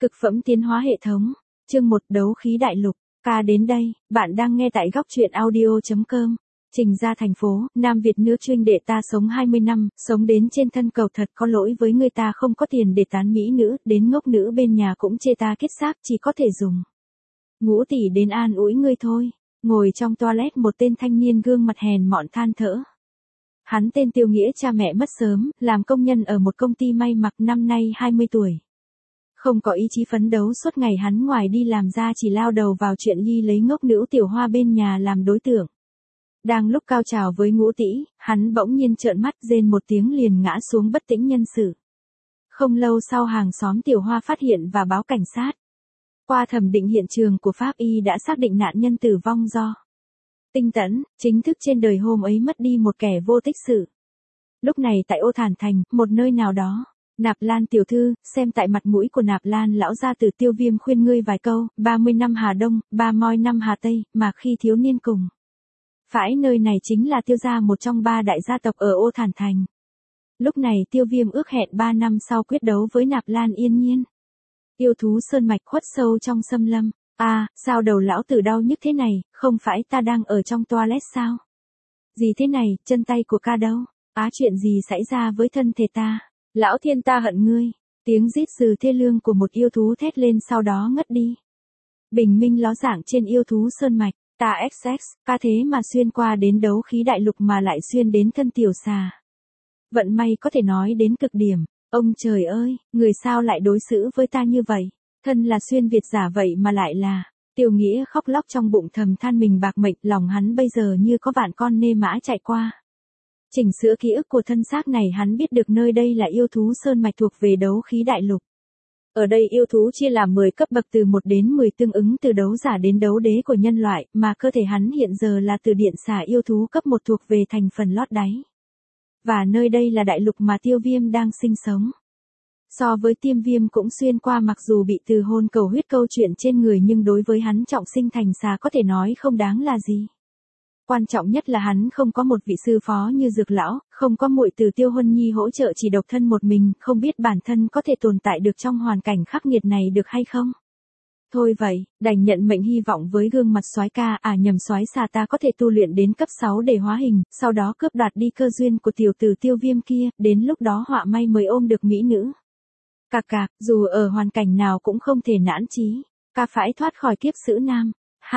Cực phẩm tiến hóa hệ thống. Chương 1 đấu khí đại lục. Ca đến đây, bạn đang nghe tại góc truyện audio.com. Trình ra thành phố, Nam Việt nữ truynh đệ ta sống 20 năm, sống đến trên thân cầu thật có lỗi với người ta không có tiền để tán mỹ nữ, đến ngốc nữ bên nhà cũng chê ta kết sáp chỉ có thể dùng Ngũ tỷ đến an ủi ngươi thôi. Ngồi trong toilet một tên thanh niên gương mặt hèn mọn than thở. Hắn tên Tiêu Nghĩa, cha mẹ mất sớm, làm công nhân ở một công ty may mặc, năm nay 20 tuổi. Không có ý chí phấn đấu, suốt ngày hắn ngoài đi làm ra chỉ lao đầu vào chuyện ly lấy ngốc nữ Tiểu Hoa bên nhà làm đối tượng. Đang lúc cao trào với Ngũ tỷ, hắn bỗng nhiên trợn mắt rên một tiếng liền ngã xuống bất tỉnh nhân sự. Không lâu sau hàng xóm Tiểu Hoa phát hiện và báo cảnh sát. Qua thẩm định hiện trường của pháp y đã xác định nạn nhân tử vong do tinh tẫn, chính thức trên đời hôm ấy mất đi một kẻ vô tích sự. Lúc này tại Ô Thản Thành, một nơi nào đó, Nạp Lan tiểu thư, xem tại mặt mũi của Nạp Lan lão gia tử Tiêu Viêm khuyên ngươi vài câu, 30 năm Hà Đông, 30 năm Hà Tây, mà khi thiếu niên cùng. Phải nơi này chính là Tiêu gia, một trong 3 đại gia tộc ở Ô Thản Thành. Lúc này Tiêu Viêm ước hẹn 3 năm sau quyết đấu với Nạp Lan Yên Nhiên. Yêu thú sơn mạch khuất sâu trong xâm lâm. Sao đầu lão tử đau nhức thế này, không phải ta đang ở trong toilet sao? Gì thế này, chân tay của ca đâu? Chuyện gì xảy ra với thân thể ta? Lão thiên ta hận ngươi. Tiếng rít rừ thê lương của một yêu thú thét lên sau đó ngất đi. Bình minh ló dạng trên yêu thú sơn mạch, ta XX, ca thế mà xuyên qua đến đấu khí đại lục mà lại xuyên đến thân tiểu xà. Vận may có thể nói đến cực điểm. Ông trời ơi, người sao lại đối xử với ta như vậy? Thân là xuyên Việt giả vậy mà lại là. Tiêu Nghĩa khóc lóc trong bụng thầm than mình bạc mệnh, lòng hắn bây giờ như có vạn con nê mã chạy qua. Chỉnh sửa ký ức của thân xác này, hắn biết được nơi đây là yêu thú sơn mạch thuộc về đấu khí đại lục. Ở đây yêu thú chia làm 10 cấp bậc từ 1 đến 10 tương ứng từ đấu giả đến đấu đế của nhân loại, mà cơ thể hắn hiện giờ là từ điện xà yêu thú cấp 1 thuộc về thành phần lót đáy. Và nơi đây là đại lục mà Tiêu Viêm đang sinh sống. So với Tiêm Viêm cũng xuyên qua, mặc dù bị từ hôn cầu huyết câu chuyện trên người, nhưng đối với hắn trọng sinh thành xà có thể nói không đáng là gì. Quan trọng nhất là hắn không có một vị sư phó như Dược lão, không có muội từ Tiêu Huân Nhi hỗ trợ, chỉ độc thân một mình, không biết bản thân có thể tồn tại được trong hoàn cảnh khắc nghiệt này được hay không. Thôi vậy, đành nhận mệnh, hy vọng với gương mặt soái ca, soái xà ta có thể tu luyện đến cấp 6 để hóa hình, sau đó cướp đoạt đi cơ duyên của tiểu tử Tiêu Viêm kia, đến lúc đó họa may mới ôm được mỹ nữ. Cạc cạc, dù ở hoàn cảnh nào cũng không thể nản chí, ca phải thoát khỏi kiếp xử nam.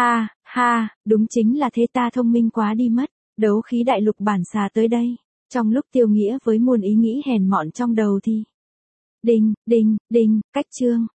Ha, đúng chính là thế, ta thông minh quá đi mất. Đấu khí đại lục bản xà tới đây. Trong lúc Tiêu Nghĩa với muôn ý nghĩ hèn mọn trong đầu thì đinh, cách chương.